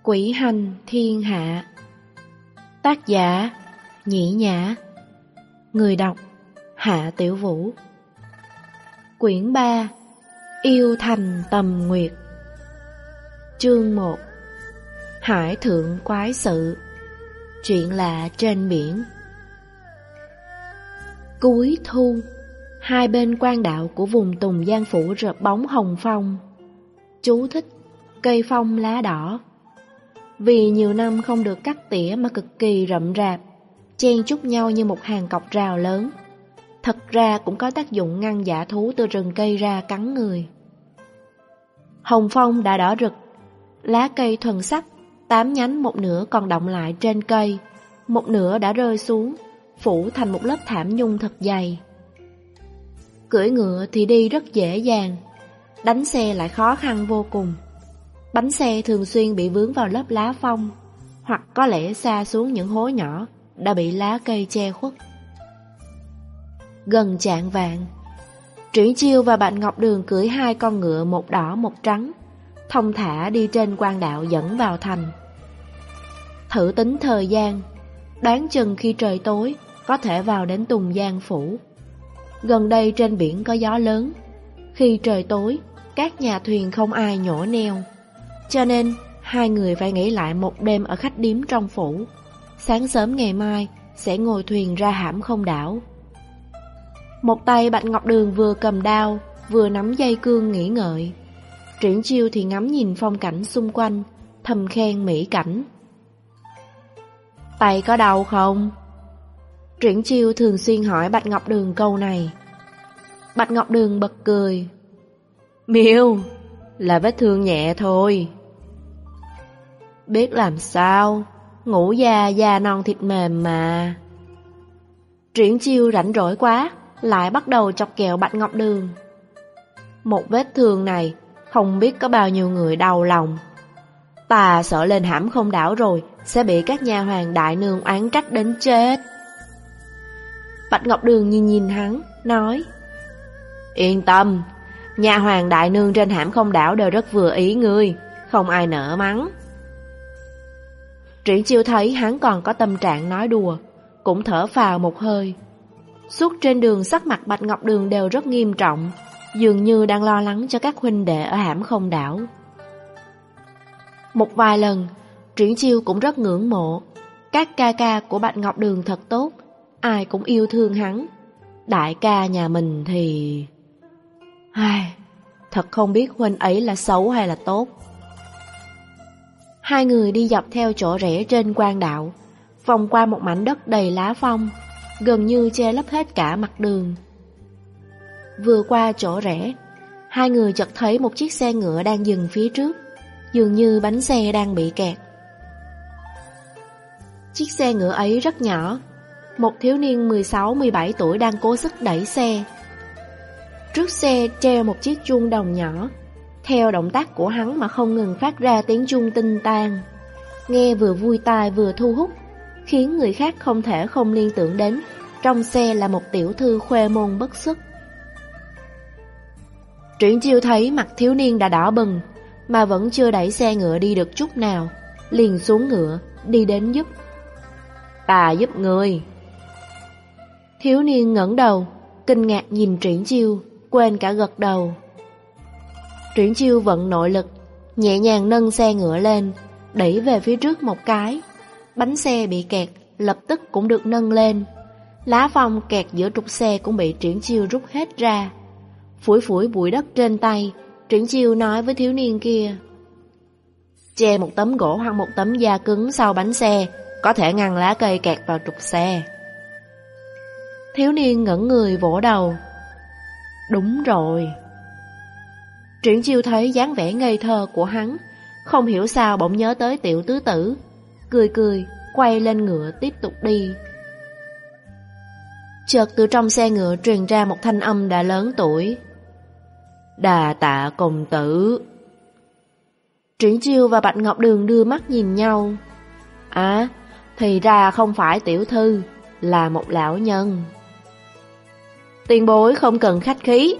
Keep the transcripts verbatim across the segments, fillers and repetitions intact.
Quỷ hành thiên hạ. Tác giả Nhĩ Nhã. Người đọc Hạ Tiểu Vũ. Quyển ba. Yêu thành tầm nguyệt. Chương một. Hải thượng quái sự. Chuyện lạ trên biển. Cuối thu, hai bên quan đạo của vùng Tùng Giang Phủ rợp bóng hồng phong. Chú thích: cây phong lá đỏ. Vì nhiều năm không được cắt tỉa mà cực kỳ rậm rạp, chen chúc nhau như một hàng cọc rào lớn. Thật ra cũng có tác dụng ngăn dã thú từ rừng cây ra cắn người. Hồng phong đã đỏ rực, lá cây thuần sắc, tám nhánh một nửa còn đọng lại trên cây, một nửa đã rơi xuống, phủ thành một lớp thảm nhung thật dày. Cưỡi ngựa thì đi rất dễ dàng, đánh xe lại khó khăn vô cùng. Bánh xe thường xuyên bị vướng vào lớp lá phong, hoặc có lẽ sa xuống những hố nhỏ đã bị lá cây che khuất. Gần chạng vạng, Triển Chiêu và Bạch Ngọc Đường cưỡi hai con ngựa một đỏ một trắng, thông thả đi trên quan đạo dẫn vào thành. Thử tính thời gian, đoán chừng khi trời tối có thể vào đến Tùng Giang Phủ. Gần đây trên biển có gió lớn, khi trời tối các nhà thuyền không ai nhổ neo, cho nên hai người phải nghỉ lại một đêm ở khách điếm trong phủ. Sáng sớm ngày mai sẽ ngồi thuyền ra Hãm Không đảo. Một tay Bạch Ngọc Đường vừa cầm đao vừa nắm dây cương nghĩ ngợi. Triển Chiêu thì ngắm nhìn phong cảnh xung quanh, thầm khen mỹ cảnh. Tay có đau không? Triển Chiêu thường xuyên hỏi Bạch Ngọc Đường câu này. Bạch Ngọc Đường bật cười. Miêu, là vết thương nhẹ thôi. Biết làm sao, ngủ già da non thịt mềm mà. Triển Chiêu rảnh rỗi quá, lại bắt đầu chọc kẹo Bạch Ngọc Đường. Một vết thương này, không biết có bao nhiêu người đau lòng. Ta sợ lên Hãm Không đảo rồi sẽ bị các nha hoàn đại nương oán trách đến chết. Bạch Ngọc Đường nhìn nhìn hắn, nói: Yên tâm, nha hoàn đại nương trên Hãm Không đảo đều rất vừa ý ngươi, không ai nỡ mắng. Triển Chiêu thấy hắn còn có tâm trạng nói đùa, cũng thở phào một hơi. Suốt trên đường sắc mặt Bạch Ngọc Đường đều rất nghiêm trọng, dường như đang lo lắng cho các huynh đệ ở Hãm Không đảo. Một vài lần, Triển Chiêu cũng rất ngưỡng mộ. Các ca ca của Bạch Ngọc Đường thật tốt, ai cũng yêu thương hắn. Đại ca nhà mình thì... Ai... Thật không biết huynh ấy là xấu hay là tốt. Hai người đi dọc theo chỗ rẽ trên quan đạo, vòng qua một mảnh đất đầy lá phong, gần như che lấp hết cả mặt đường. Vừa qua chỗ rẽ, hai người chợt thấy một chiếc xe ngựa đang dừng phía trước, dường như bánh xe đang bị kẹt. Chiếc xe ngựa ấy rất nhỏ, một thiếu niên mười sáu mười bảy tuổi đang cố sức đẩy xe. Trước xe treo một chiếc chuông đồng nhỏ, theo động tác của hắn mà không ngừng phát ra tiếng chuông tinh tang, nghe vừa vui tai vừa thu hút, khiến người khác không thể không liên tưởng đến trong xe là một tiểu thư khuê môn bất xuất. Triển Chiêu thấy mặt thiếu niên đã đỏ bừng, mà vẫn chưa đẩy xe ngựa đi được chút nào, liền xuống ngựa, đi đến giúp. Ta giúp ngươi. Thiếu niên ngẩng đầu, kinh ngạc nhìn Triển Chiêu, quên cả gật đầu. Triển Chiêu vận nội lực, nhẹ nhàng nâng xe ngựa lên, đẩy về phía trước một cái. Bánh xe bị kẹt, lập tức cũng được nâng lên. Lá phong kẹt giữa trục xe cũng bị Triển Chiêu rút hết ra. Phủi phủi bụi đất trên tay, Triển Chiêu nói với thiếu niên kia: Che một tấm gỗ hoặc một tấm da cứng sau bánh xe, có thể ngăn lá cây kẹt vào trục xe. Thiếu niên ngẩn người vỗ đầu. Đúng rồi. Triển Chiêu thấy dáng vẻ ngây thơ của hắn, không hiểu sao bỗng nhớ tới tiểu tứ tử, cười cười, quay lên ngựa tiếp tục đi. Chợt từ trong xe ngựa truyền ra một thanh âm đã lớn tuổi: Đà tạ công tử. Triển Chiêu và Bạch Ngọc Đường đưa mắt nhìn nhau. À, thì ra không phải tiểu thư, là một lão nhân. Tiền bối không cần khách khí.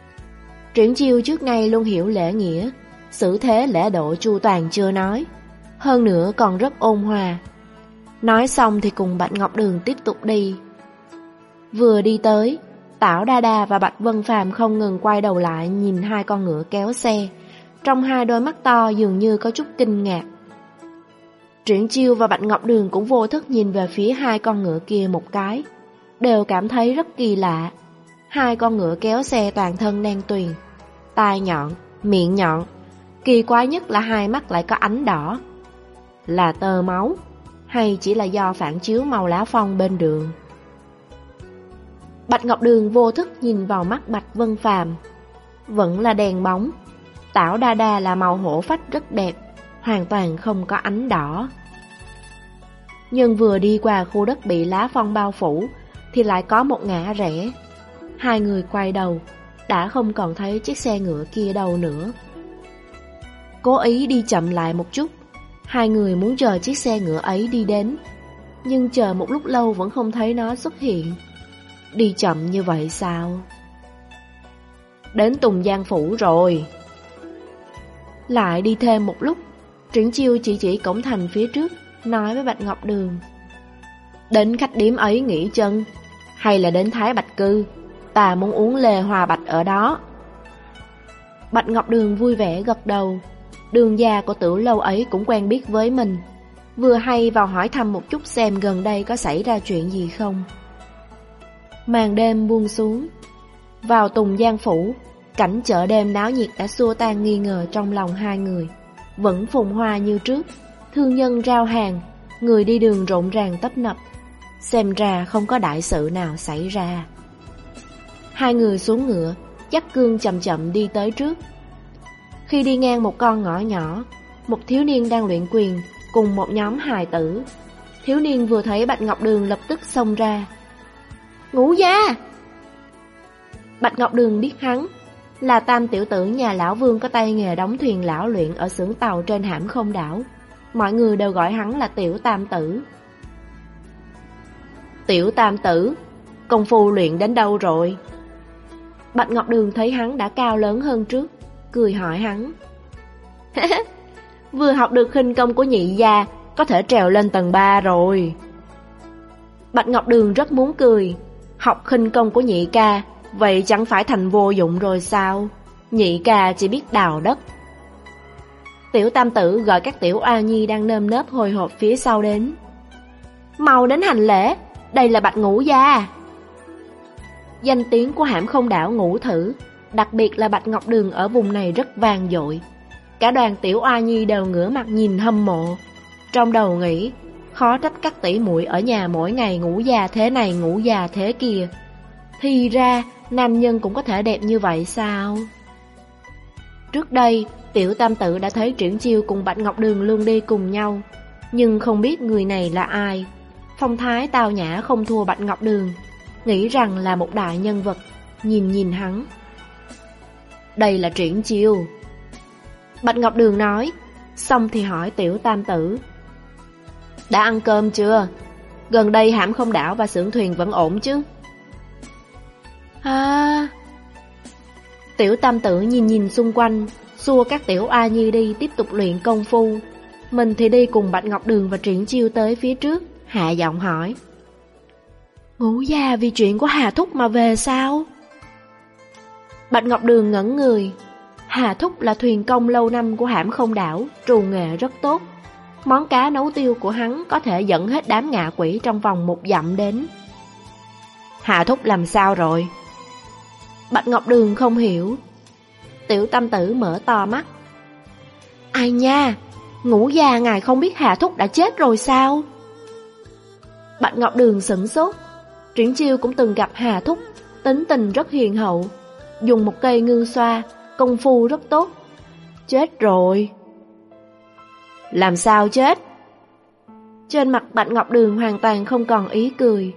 Triển Chiêu trước nay luôn hiểu lễ nghĩa, xử thế lễ độ chu toàn chưa nói, hơn nữa còn rất ôn hòa. Nói xong thì cùng Bạch Ngọc Đường tiếp tục đi. Vừa đi tới, Tảo Đa Đa và Bạch Vân Phàm không ngừng quay đầu lại nhìn hai con ngựa kéo xe, trong hai đôi mắt to dường như có chút kinh ngạc. Triển Chiêu và Bạch Ngọc Đường cũng vô thức nhìn về phía hai con ngựa kia một cái, đều cảm thấy rất kỳ lạ. Hai con ngựa kéo xe toàn thân đen tuyền, tai nhọn, miệng nhọn, kỳ quái nhất là hai mắt lại có ánh đỏ. Là tơ máu, hay chỉ là do phản chiếu màu lá phong bên đường? Bạch Ngọc Đường vô thức nhìn vào mắt Bạch Vân Phàm, vẫn là đèn bóng. Tảo Đa Đa là màu hổ phách rất đẹp, hoàn toàn không có ánh đỏ. Nhưng vừa đi qua khu đất bị lá phong bao phủ thì lại có một ngã rẽ. Hai người quay đầu, đã không còn thấy chiếc xe ngựa kia đâu nữa. Cố ý đi chậm lại một chút, hai người muốn chờ chiếc xe ngựa ấy đi đến, nhưng chờ một lúc lâu vẫn không thấy nó xuất hiện. Đi chậm như vậy sao? Đến Tùng Giang Phủ rồi. Lại đi thêm một lúc, Triển Chiêu chỉ chỉ cổng thành phía trước, nói với Bạch Ngọc Đường: đến khách điếm ấy nghỉ chân, hay là đến Thái Bạch Cư? Ta muốn uống lê hoa bạch ở đó. Bạch Ngọc Đường vui vẻ gật đầu. Đường già của tiểu lâu ấy cũng quen biết với mình, vừa hay vào hỏi thăm một chút xem gần đây có xảy ra chuyện gì không. Màn đêm buông xuống. Vào Tùng Giang Phủ, cảnh chợ đêm náo nhiệt đã xua tan nghi ngờ trong lòng hai người. Vẫn phồn hoa như trước, thương nhân rao hàng, người đi đường rộn ràng tấp nập. Xem ra không có đại sự nào xảy ra. Hai người xuống ngựa, dắt cương chậm chậm đi tới trước. Khi đi ngang một con ngõ nhỏ, một thiếu niên đang luyện quyền cùng một nhóm hài tử. Thiếu niên vừa thấy Bạch Ngọc Đường lập tức xông ra: Ngũ gia! Bạch Ngọc Đường biết hắn là tam tiểu tử nhà lão Vương có tay nghề đóng thuyền lão luyện ở xưởng tàu trên Hãm Không đảo. Mọi người đều gọi hắn là Tiểu Tam Tử. Tiểu Tam Tử, công phu luyện đến đâu rồi? Bạch Ngọc Đường thấy hắn đã cao lớn hơn trước, cười hỏi hắn. Vừa học được khinh công của nhị gia, có thể trèo lên tầng ba rồi. Bạch Ngọc Đường rất muốn cười. Học khinh công của nhị ca, vậy chẳng phải thành vô dụng rồi sao? Nhị ca chỉ biết đào đất. Tiểu Tam Tử gọi các tiểu oa nhi đang nơm nớp hồi hộp phía sau đến. Mau đến hành lễ, đây là Bạch Ngũ gia. Danh tiếng của Hãm Không đảo Ngũ Thử, đặc biệt là Bạch Ngọc Đường ở vùng này rất vang dội. Cả đoàn tiểu oa nhi đều ngửa mặt nhìn hâm mộ. Trong đầu nghĩ, khó trách các tỷ muội ở nhà mỗi ngày ngủ già thế này ngủ già thế kia. Thì ra, nam nhân cũng có thể đẹp như vậy sao? Trước đây, Tiểu Tam Tử đã thấy Triển Chiêu cùng Bạch Ngọc Đường luôn đi cùng nhau, nhưng không biết người này là ai. Phong thái tao nhã không thua Bạch Ngọc Đường, nghĩ rằng là một đại nhân vật. Nhìn nhìn hắn, đây là Triển Chiêu. Bạch Ngọc Đường nói, xong thì hỏi Tiểu Tam Tử: đã ăn cơm chưa? Gần đây Hãm Không đảo và xưởng thuyền vẫn ổn chứ? À... Tiểu Tam Tử nhìn nhìn xung quanh, xua các tiểu oa nhi đi tiếp tục luyện công phu. Mình thì đi cùng Bạch Ngọc Đường và Triển Chiêu tới phía trước, hạ giọng hỏi: Ngũ gia vì chuyện của Hà Thúc mà về sao? Bạch Ngọc Đường ngẩn người. Hà Thúc là thuyền công lâu năm của Hãm Không đảo, trù nghệ rất tốt. Món cá nấu tiêu của hắn có thể dẫn hết đám ngạ quỷ trong vòng một dặm đến. Hà Thúc làm sao rồi? Bạch Ngọc Đường không hiểu. Tiểu Tam Tử mở to mắt. Ai nha, Ngũ gia ngài không biết Hà Thúc đã chết rồi sao? Bạch Ngọc Đường sửng sốt. Triển Chiêu cũng từng gặp Hà Thúc, tính tình rất hiền hậu, dùng một cây ngư xoa, công phu rất tốt. Chết rồi. Làm sao chết? Trên mặt Bạch Ngọc Đường hoàn toàn không còn ý cười.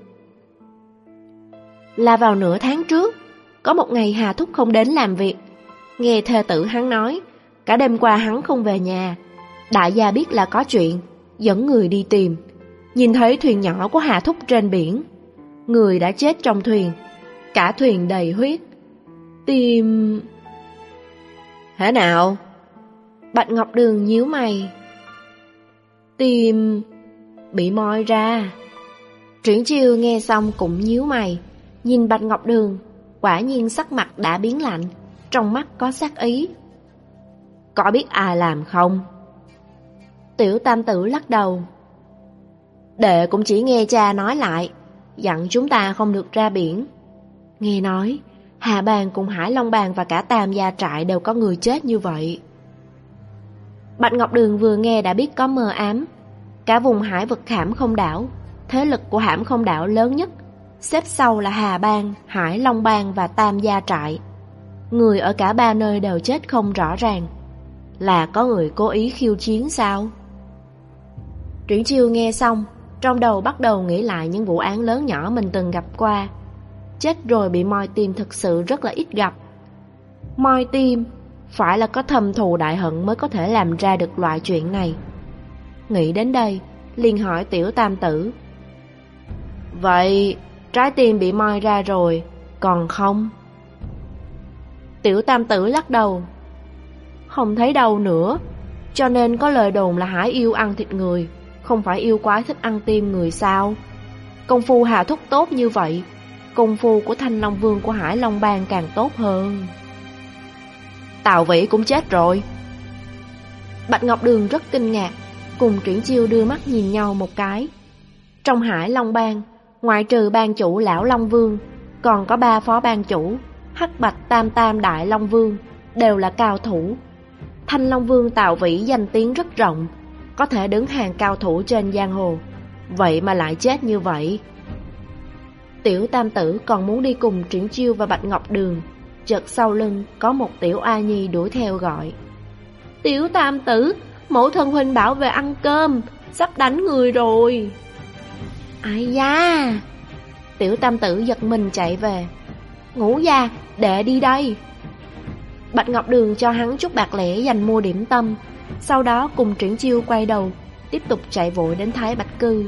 Là vào nửa tháng trước, có một ngày Hà Thúc không đến làm việc. Nghe thê tử hắn nói, cả đêm qua hắn không về nhà. Đại gia biết là có chuyện, dẫn người đi tìm. Nhìn thấy thuyền nhỏ của Hà Thúc trên biển. Người đã chết trong thuyền, cả thuyền đầy huyết. Tìm... Thế nào? Bạch Ngọc Đường nhíu mày. Tim bị moi ra. Triển Chiêu nghe xong cũng nhíu mày, nhìn Bạch Ngọc Đường, quả nhiên sắc mặt đã biến lạnh, trong mắt có sát ý. Có biết ai làm không? Tiểu Tam Tử lắc đầu. Đệ cũng chỉ nghe cha nói lại, dặn chúng ta không được ra biển. Nghe nói Hà Bang cùng Hải Long Bang và cả Tam Gia Trại đều có người chết như vậy. Bạch Ngọc Đường vừa nghe đã biết có mờ ám. Cả vùng hải vực Hãm Không Đảo, thế lực của Hãm Không Đảo lớn nhất, xếp sau là Hà Bang, Hải Long Bang và Tam Gia Trại. Người ở cả ba nơi đều chết không rõ ràng. Là có người cố ý khiêu chiến sao? Triển Chiêu nghe xong, trong đầu bắt đầu nghĩ lại những vụ án lớn nhỏ mình từng gặp qua. Chết rồi bị moi tim thực sự rất là ít gặp. Moi tim phải là có thâm thù đại hận mới có thể làm ra được loại chuyện này. Nghĩ đến đây, liền hỏi Tiểu Tam Tử. Vậy trái tim bị moi ra rồi, còn không? Tiểu Tam Tử lắc đầu. Không thấy đâu nữa, cho nên có lời đồn là Hải yêu ăn thịt người, không phải yêu quái thích ăn tim người sao? Công phu Hà Thúc tốt như vậy, công phu của Thanh Long Vương của Hải Long Bang càng tốt hơn. Tào Vĩ cũng chết rồi. Bạch Ngọc Đường rất kinh ngạc, cùng Triển Chiêu đưa mắt nhìn nhau một cái. Trong Hải Long Bang, ngoại trừ bang chủ Lão Long Vương, còn có ba phó bang chủ, Hắc Bạch Tam Tam Đại Long Vương, đều là cao thủ. Thanh Long Vương Tào Vĩ danh tiếng rất rộng, có thể đứng hàng cao thủ trên giang hồ, vậy mà lại chết như vậy. Tiểu Tam Tử còn muốn đi cùng Triển Chiêu và Bạch Ngọc Đường, chợt sau lưng có một tiểu A Nhi đuổi theo gọi. Tiểu Tam Tử, mẫu thân huynh bảo về ăn cơm, sắp đánh người rồi. Ai da! Tiểu Tam Tử giật mình chạy về. Ngũ gia, đệ đi đây. Bạch Ngọc Đường cho hắn chút bạc lẻ dành mua điểm tâm, sau đó cùng Triển Chiêu quay đầu, tiếp tục chạy vội đến Thái Bạch Cư.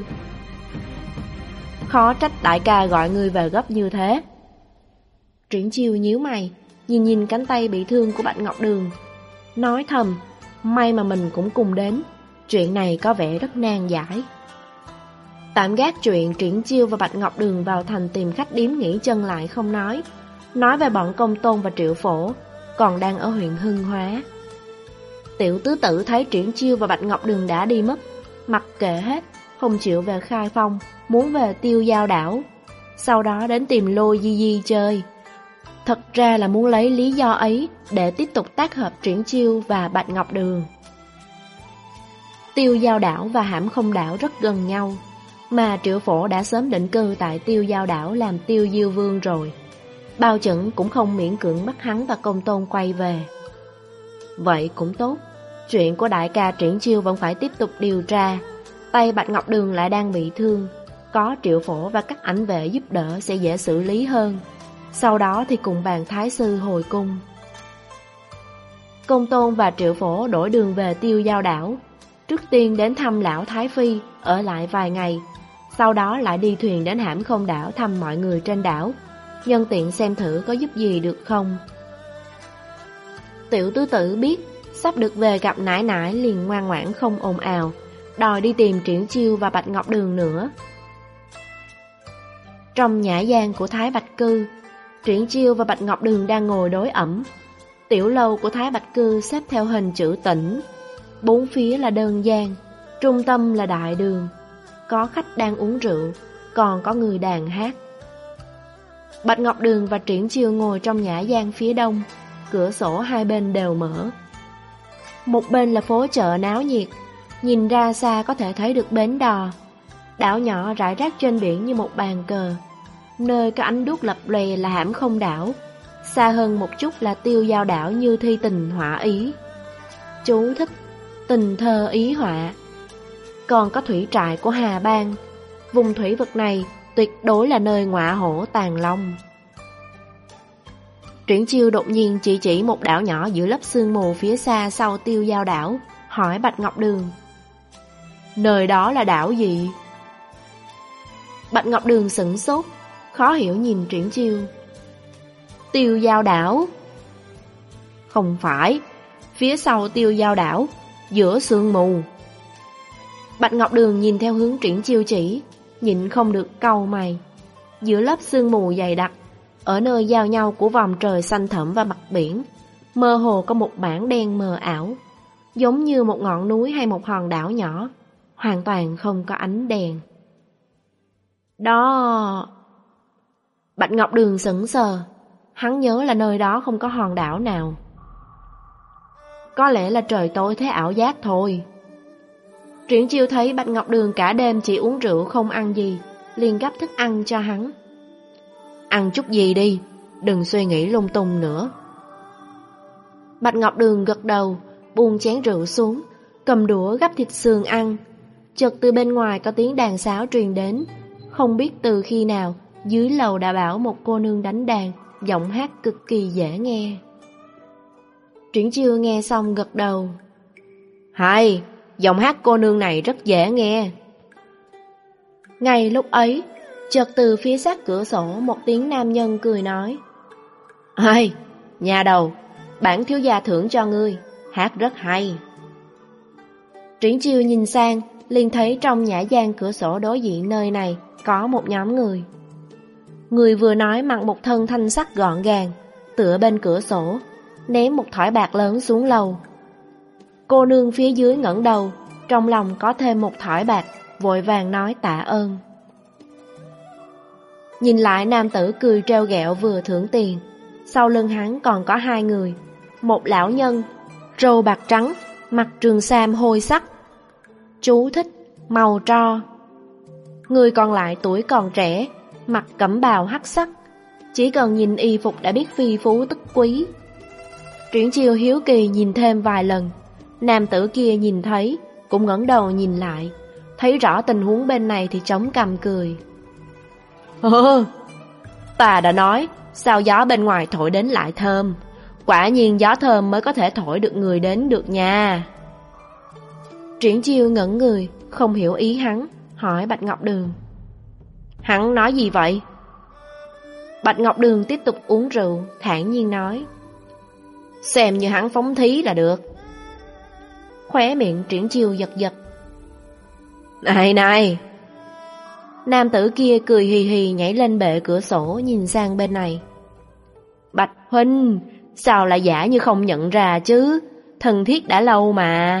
Khó trách đại ca gọi người về gấp như thế. Triển Chiêu nhíu mày, nhìn nhìn cánh tay bị thương của Bạch Ngọc Đường, nói thầm, may mà mình cũng cùng đến, chuyện này có vẻ rất nan giải. Tạm gác chuyện Triển Chiêu và Bạch Ngọc Đường vào thành tìm khách điếm nghỉ chân lại không nói, nói về bọn Công Tôn và Triệu Phổ, còn đang ở huyện Hưng Hóa. Tiểu tứ tử thấy Triển Chiêu và Bạch Ngọc Đường đã đi mất, mặc kệ hết, không chịu về Khai Phong, muốn về Tiêu Giao đảo, sau đó đến tìm Lô Di Di chơi. Thật ra là muốn lấy lý do ấy để tiếp tục tác hợp Triển Chiêu và Bạch Ngọc Đường. Tiêu Giao đảo và Hãm Không đảo rất gần nhau, mà Triệu Phổ đã sớm định cư tại Tiêu Giao đảo làm Tiêu Diêu Vương rồi, bao chuẩn cũng không miễn cưỡng bắt hắn và Công Tôn quay về. Vậy cũng tốt, chuyện của đại ca Triển Chiêu vẫn phải tiếp tục điều tra. Tay Bạch Ngọc Đường lại đang bị thương, có Triệu Phổ và các ảnh vệ giúp đỡ sẽ dễ xử lý hơn. Sau đó thì cùng bàn thái sư hồi cung. Công Tôn và Triệu Phổ đổi đường về Tiêu Giao đảo, trước tiên đến thăm lão Thái Phi, ở lại vài ngày, sau đó lại đi thuyền đến Hãm Không đảo thăm mọi người trên đảo, nhân tiện xem thử có giúp gì được không. Tiểu tứ tử biết sắp được về gặp nải nải liền ngoan ngoãn không ồn ào, đòi đi tìm Triển Chiêu và Bạch Ngọc Đường nữa. Trong nhã gian của Thái Bạch Cư, Triển Chiêu và Bạch Ngọc Đường đang ngồi đối ẩm. Tiểu lâu của Thái Bạch Cư xếp theo hình chữ tĩnh, bốn phía là đơn gian, trung tâm là đại đường, có khách đang uống rượu, còn có người đàn hát. Bạch Ngọc Đường và Triển Chiêu ngồi trong nhã gian phía đông, cửa sổ hai bên đều mở. Một bên là phố chợ náo nhiệt, nhìn ra xa có thể thấy được bến đò, đảo nhỏ rải rác trên biển như một bàn cờ. Nơi có ánh đuốc lập lòe là Hãm Không đảo, xa hơn một chút là Tiêu Giao đảo như thi tình họa ý. Chú thích: tình thơ ý họa. Còn có thủy trại của Hà Bang, vùng thủy vực này tuyệt đối là nơi ngọa hổ tàng long. Triển Chiêu đột nhiên chỉ chỉ một đảo nhỏ giữa lớp sương mù phía xa sau Tiêu Giao đảo, hỏi Bạch Ngọc Đường: nơi đó là đảo gì? Bạch Ngọc Đường sửng sốt, khó hiểu nhìn Triển Chiêu. Tiêu Giao đảo? Không phải, phía sau Tiêu Giao đảo, giữa sương mù. Bạch Ngọc Đường nhìn theo hướng Triển Chiêu chỉ, nhịn không được cau mày. Giữa lớp sương mù dày đặc, ở nơi giao nhau của vòng trời xanh thẳm và mặt biển, mơ hồ có một mảng đen mờ ảo, giống như một ngọn núi hay một hòn đảo nhỏ, hoàn toàn không có ánh đèn. Đó... Bạch Ngọc Đường sững sờ, hắn nhớ là nơi đó không có hòn đảo nào. Có lẽ là trời tối thế ảo giác thôi. Triển Chiêu thấy Bạch Ngọc Đường cả đêm chỉ uống rượu không ăn gì, liền gắp thức ăn cho hắn. Ăn chút gì đi, đừng suy nghĩ lung tung nữa. Bạch Ngọc Đường gật đầu, buông chén rượu xuống, cầm đũa gắp thịt sườn ăn. Chợt từ bên ngoài có tiếng đàn sáo truyền đến. Không biết từ khi nào, dưới lầu đã bảo một cô nương đánh đàn, giọng hát cực kỳ dễ nghe. Triển Chiêu nghe xong gật đầu. Hay, giọng hát cô nương này rất dễ nghe. Ngay lúc ấy, chợt từ phía sát cửa sổ một tiếng nam nhân cười nói. Hay, nhà đầu, bản thiếu gia thưởng cho ngươi, hát rất hay. Triển Chiêu nhìn sang, liền thấy trong nhã gian cửa sổ đối diện nơi này có một nhóm người. Người vừa nói mặc một thân thanh sắc gọn gàng, tựa bên cửa sổ, ném một thỏi bạc lớn xuống lầu. Cô nương phía dưới ngẩng đầu, trong lòng có thêm một thỏi bạc, vội vàng nói tạ ơn. Nhìn lại nam tử cười trêu ghẹo vừa thưởng tiền, sau lưng hắn còn có hai người, một lão nhân, râu bạc trắng, mặc trường sam hôi sắc. Chú thích, màu tro. Người còn lại tuổi còn trẻ, mặc cẩm bào hắc sắc, chỉ cần nhìn y phục đã biết phi phú tức quý. Triển Chiêu hiếu kỳ nhìn thêm vài lần, nam tử kia nhìn thấy, cũng ngẩng đầu nhìn lại, thấy rõ tình huống bên này thì chống cằm cười. Hơ, ta đã nói, sao gió bên ngoài thổi đến lại thơm, quả nhiên gió thơm mới có thể thổi được người đến được nha. Triển Chiêu ngẩn người, không hiểu ý hắn, hỏi Bạch Ngọc Đường. Hắn nói gì vậy? Bạch Ngọc Đường tiếp tục uống rượu, thản nhiên nói. Xem như hắn phóng thí là được. Khóe miệng Triển Chiêu giật giật. Này này! Nam tử kia cười hì hì nhảy lên bệ cửa sổ nhìn sang bên này. Bạch huynh, sao lại giả như không nhận ra chứ? Thân thiết đã lâu mà.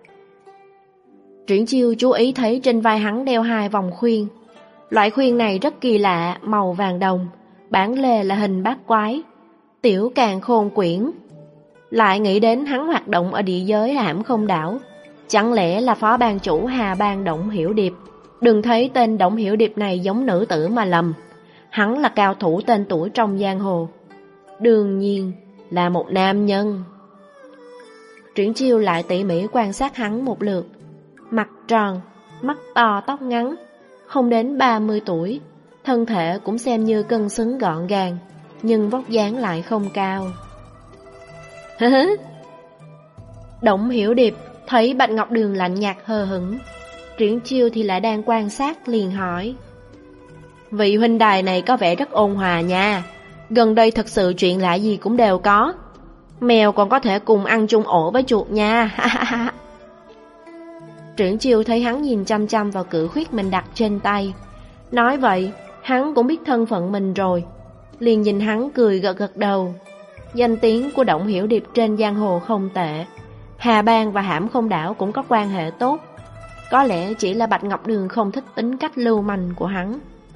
Triển Chiêu chú ý thấy trên vai hắn đeo hai vòng khuyên. Loại khuyên này rất kỳ lạ, màu vàng đồng, bản lề là hình bát quái, tiểu càng khôn quyển. Lại nghĩ đến hắn hoạt động ở địa giới Hãm Không Đảo, chẳng lẽ là phó ban chủ Hà Bang Động Hiểu Điệp? Đừng thấy tên Động Hiểu Điệp này giống nữ tử mà lầm, hắn là cao thủ tên tuổi trong giang hồ, đương nhiên là một nam nhân. Triển Chiêu lại tỉ mỉ quan sát hắn một lượt, mặt tròn, mắt to, tóc ngắn, không đến ba mươi tuổi, thân thể cũng xem như cân xứng gọn gàng, nhưng vóc dáng lại không cao. Động Hiểu Điệp thấy Bạch Ngọc Đường lạnh nhạt hờ hững, Triển Chiêu thì lại đang quan sát, liền hỏi. Vị huynh đài này có vẻ rất ôn hòa nha, gần đây thật sự chuyện lạ gì cũng đều có. Mèo còn có thể cùng ăn chung ổ với chuột nha. Triển Chiêu thấy hắn nhìn chăm chăm vào cự khuyết mình đặt trên tay, nói vậy hắn cũng biết thân phận mình rồi, liền nhìn hắn cười gật gật đầu. Danh tiếng của Động Hiểu Điệp trên giang hồ không tệ, Hà Bang và Hãm Không Đảo cũng có quan hệ tốt. Có lẽ chỉ là Bạch Ngọc Đường không thích tính cách lưu manh của hắn.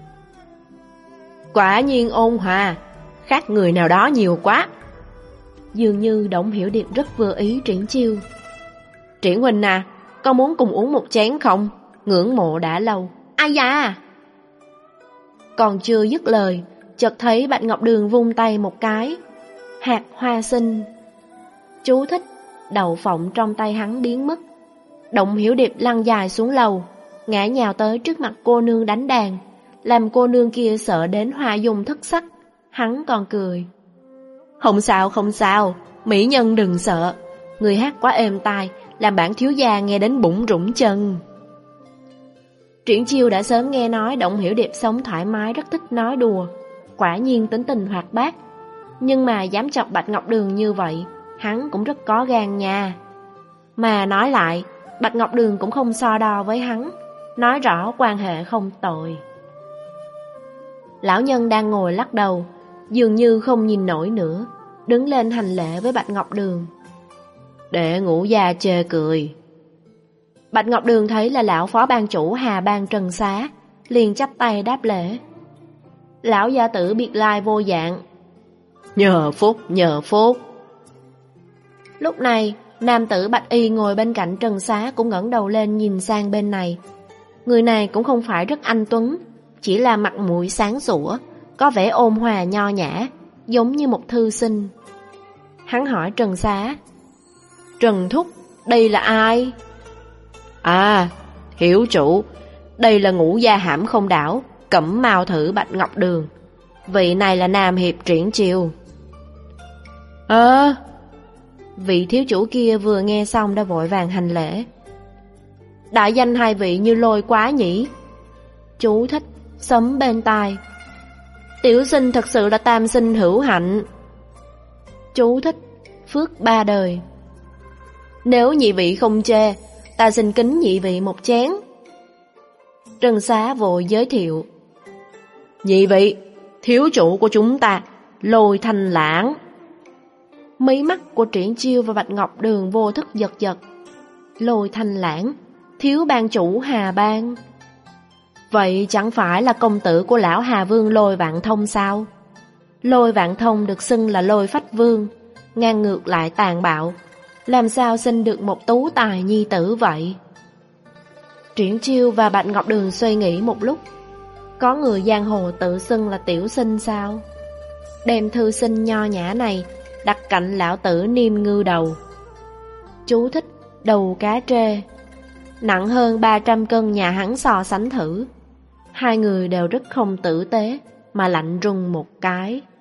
Quả nhiên ôn hòa, khác người nào đó nhiều quá. Dường như Động Hiểu Điệp rất vừa ý Triển Chiêu. Triển huynh à, có muốn cùng uống một chén không? Ngưỡng mộ đã lâu. Ai da! Còn chưa dứt lời, chợt thấy Bạch Ngọc Đường vung tay một cái, hạt hoa sinh. Chú thích, đậu phộng trong tay hắn biến mất. Động Hiểu Điệp lăn dài xuống lầu, ngã nhào tới trước mặt cô nương đánh đàn, làm cô nương kia sợ đến hoa dung thất sắc. Hắn còn cười. Không sao không sao, mỹ nhân đừng sợ, người hát quá êm tai, làm bản thiếu gia nghe đến bụng rủng chân. Triển Chiêu đã sớm nghe nói Động Hiểu Điệp sống thoải mái, rất thích nói đùa, quả nhiên tính tình hoạt bát. Nhưng mà dám chọc Bạch Ngọc Đường như vậy, hắn cũng rất có gan nha. Mà nói lại, Bạch Ngọc Đường cũng không so đo với hắn, nói rõ quan hệ không tồi. Lão nhân đang ngồi lắc đầu, dường như không nhìn nổi nữa, đứng lên hành lễ với Bạch Ngọc Đường. Để Ngũ gia chê cười. Bạch Ngọc Đường thấy là lão phó ban chủ Hà Bang Trần Xá, liền chắp tay đáp lễ. Lão gia tử biệt lai vô dạng. Nhờ phúc, nhờ phúc. Lúc này, nam tử bạch y ngồi bên cạnh Trần Xá cũng ngẩng đầu lên nhìn sang bên này. Người này cũng không phải rất anh tuấn, chỉ là mặt mũi sáng sủa, có vẻ ôn hòa nho nhã, giống như một thư sinh. Hắn hỏi Trần Xá: Trần Thúc, đây là ai? À, hiểu chủ, đây là Ngũ gia hãm không đảo, Cẩm Mao thử Bạch Ngọc Đường. Vị này là Nam Hiệp Triển Chiêu. Ơ à, vị thiếu chủ kia vừa nghe xong đã vội vàng hành lễ. Đại danh hai vị như lôi quá nhỉ. Chú thích, sấm bên tai. Tiểu sinh thật sự là tam sinh hữu hạnh. Chú thích, phước ba đời. Nếu nhị vị không chê, ta xin kính nhị vị một chén. Trần Xá vội giới thiệu. Nhị vị, thiếu chủ của chúng ta, Lôi Thanh Lãng. Mí mắt của Triển Chiêu và Bạch Ngọc Đường vô thức giật giật. Lôi Thanh Lãng, thiếu ban chủ Hà Bang. Vậy chẳng phải là công tử của lão Hà Vương Lôi Vạn Thông sao? Lôi Vạn Thông được xưng là Lôi Phách Vương, ngang ngược lại tàn bạo, làm sao sinh được một tú tài nhi tử vậy? Triển Chiêu và Bạch Ngọc Đường suy nghĩ một lúc. Có người giang hồ tự xưng là tiểu sinh sao? Đem thư sinh nho nhã này đặt cạnh lão tử Niêm Ngư Đầu. Chú thích, đầu cá trê, nặng hơn ba trăm cân nhà hắn so sánh thử. Hai người đều rất không tử tế, mà lạnh run một cái.